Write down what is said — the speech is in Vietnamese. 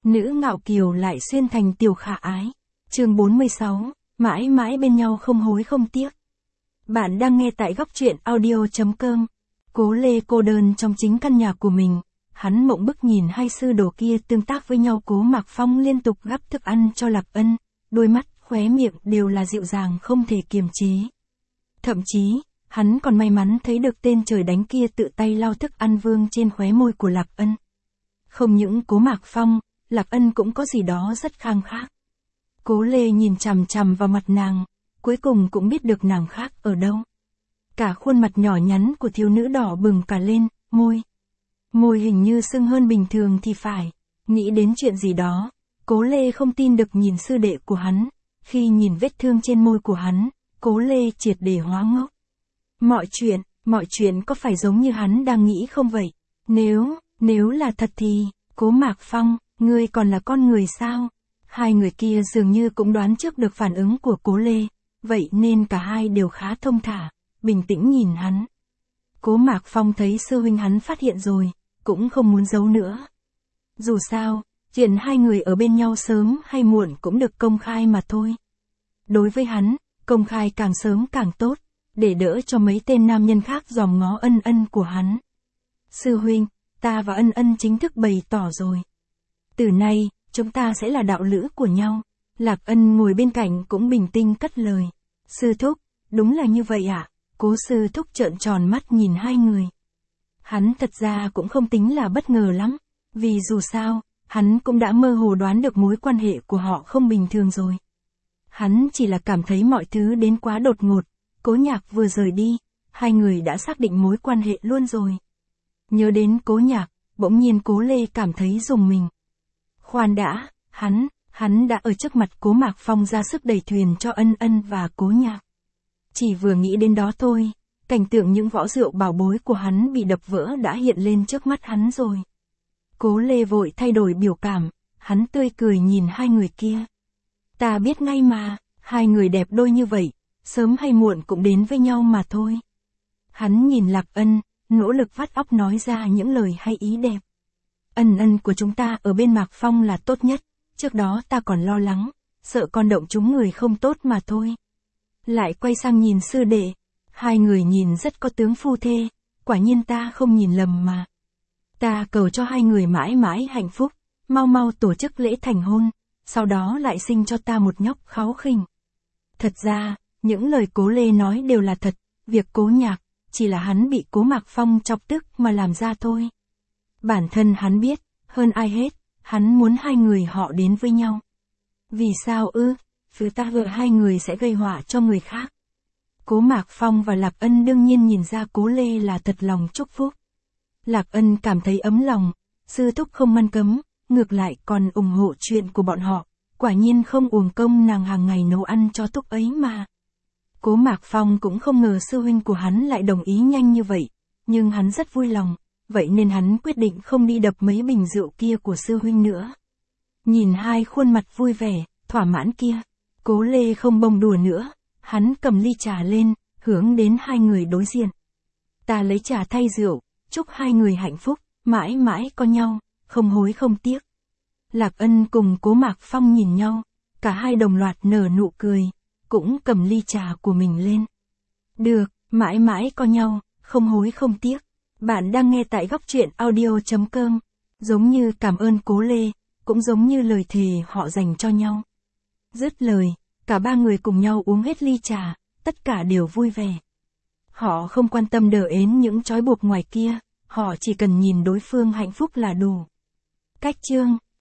nữ ngạo kiều lại xuyên thành tiểu khả ái. Chương 46, mãi mãi bên nhau không hối không tiếc. Bạn đang nghe tại góc truyện audio.com. Cố Lê cô đơn trong chính căn nhà của mình, hắn mộng bức nhìn hai sư đồ kia tương tác với nhau. Cố Mạc Phong liên tục gắp thức ăn cho Lạc Ân, đôi mắt, khóe miệng đều là dịu dàng không thể kiềm chế. Thậm chí, hắn còn may mắn thấy được tên trời đánh kia tự tay lau thức ăn vương trên khóe môi của Lạc Ân. Không những Cố Mạc Phong, Lạc Ân cũng có gì đó rất khang khác. Cố Lê nhìn chằm chằm vào mặt nàng, cuối cùng cũng biết được nàng khác ở đâu. Cả khuôn mặt nhỏ nhắn của thiếu nữ đỏ bừng cả lên, môi hình như sưng hơn bình thường thì phải. Nghĩ đến chuyện gì đó, Cố Lê không tin được nhìn sư đệ của hắn. Khi nhìn vết thương trên môi của hắn, Cố Lê triệt để hóa ngốc. Mọi chuyện có phải giống như hắn đang nghĩ không vậy? Nếu là thật thì, Cố Mạc Phong, ngươi còn là con người sao? Hai người kia dường như cũng đoán trước được phản ứng của Cố Lê, vậy nên cả hai đều khá thông thả, bình tĩnh nhìn hắn. Cố Mạc Phong thấy sư huynh hắn phát hiện rồi, cũng không muốn giấu nữa. Dù sao, chuyện hai người ở bên nhau sớm hay muộn cũng được công khai mà thôi. Đối với hắn, công khai càng sớm càng tốt, để đỡ cho mấy tên nam nhân khác dòm ngó Ân Ân của hắn. Sư huynh, ta và Ân Ân chính thức bày tỏ rồi. Từ nay, chúng ta sẽ là đạo lữ của nhau. Lạc Ân ngồi bên cạnh cũng bình tĩnh cất lời. Sư thúc, đúng là như vậy ạ. Cố sư thúc trợn tròn mắt nhìn hai người. Hắn thật ra cũng không tính là bất ngờ lắm, vì dù sao, hắn cũng đã mơ hồ đoán được mối quan hệ của họ không bình thường rồi. Hắn chỉ là cảm thấy mọi thứ đến quá đột ngột. Cố Nhạc vừa rời đi, hai người đã xác định mối quan hệ luôn rồi. Nhớ đến Cố Nhạc, bỗng nhiên Cố Lê cảm thấy rùng mình. Khoan đã, hắn đã ở trước mặt Cố Mạc Phong ra sức đẩy thuyền cho Ân Ân và Cố Nhạc. Chỉ vừa nghĩ đến đó thôi, cảnh tượng những vỏ rượu bảo bối của hắn bị đập vỡ đã hiện lên trước mắt hắn rồi. Cố Lê vội thay đổi biểu cảm, hắn tươi cười nhìn hai người kia. Ta biết ngay mà, hai người đẹp đôi như vậy, sớm hay muộn cũng đến với nhau mà thôi. Hắn nhìn Lạc Ân, nỗ lực vắt óc nói ra những lời hay ý đẹp. Ân của chúng ta ở bên Mạc Phong là tốt nhất, trước đó ta còn lo lắng, sợ con động chúng người không tốt mà thôi. Lại quay sang nhìn sư đệ, hai người nhìn rất có tướng phu thê, quả nhiên ta không nhìn lầm mà. Ta cầu cho hai người mãi mãi hạnh phúc, mau tổ chức lễ thành hôn, sau đó lại sinh cho ta một nhóc kháu khỉnh. Thật ra, những lời Cố Lê nói đều là thật, việc Cố Nhạc, chỉ là hắn bị Cố Mạc Phong chọc tức mà làm ra thôi. Bản thân hắn biết, hơn ai hết, hắn muốn hai người họ đến với nhau. Vì sao ư? Vì ta vợ hai người sẽ gây họa cho người khác. Cố Mạc Phong và Lạc Ân đương nhiên nhìn ra Cố Lê là thật lòng chúc phúc. Lạc Ân cảm thấy ấm lòng, sư thúc không ngăn cấm, ngược lại còn ủng hộ chuyện của bọn họ, quả nhiên không uổng công nàng hàng ngày nấu ăn cho thúc ấy mà. Cố Mạc Phong cũng không ngờ sư huynh của hắn lại đồng ý nhanh như vậy, nhưng hắn rất vui lòng, vậy nên hắn quyết định không đi đập mấy bình rượu kia của sư huynh nữa. Nhìn hai khuôn mặt vui vẻ, thỏa mãn kia, Cố Lê không bông đùa nữa, hắn cầm ly trà lên, hướng đến hai người đối diện. Ta lấy trà thay rượu, chúc hai người hạnh phúc, mãi mãi có nhau, không hối không tiếc. Lạc Ân cùng Cố Mạc Phong nhìn nhau, cả hai đồng loạt nở nụ cười, cũng cầm ly trà của mình lên. Được, mãi mãi có nhau, không hối không tiếc. Bạn đang nghe tại góc truyện audio.com. Giống như cảm ơn Cố Lê, cũng giống như lời thề họ dành cho nhau. Dứt lời, cả ba người cùng nhau uống hết ly trà, tất cả đều vui vẻ. Họ không quan tâm đờ ến những trói buộc ngoài kia, họ chỉ cần nhìn đối phương hạnh phúc là đủ. Cách chương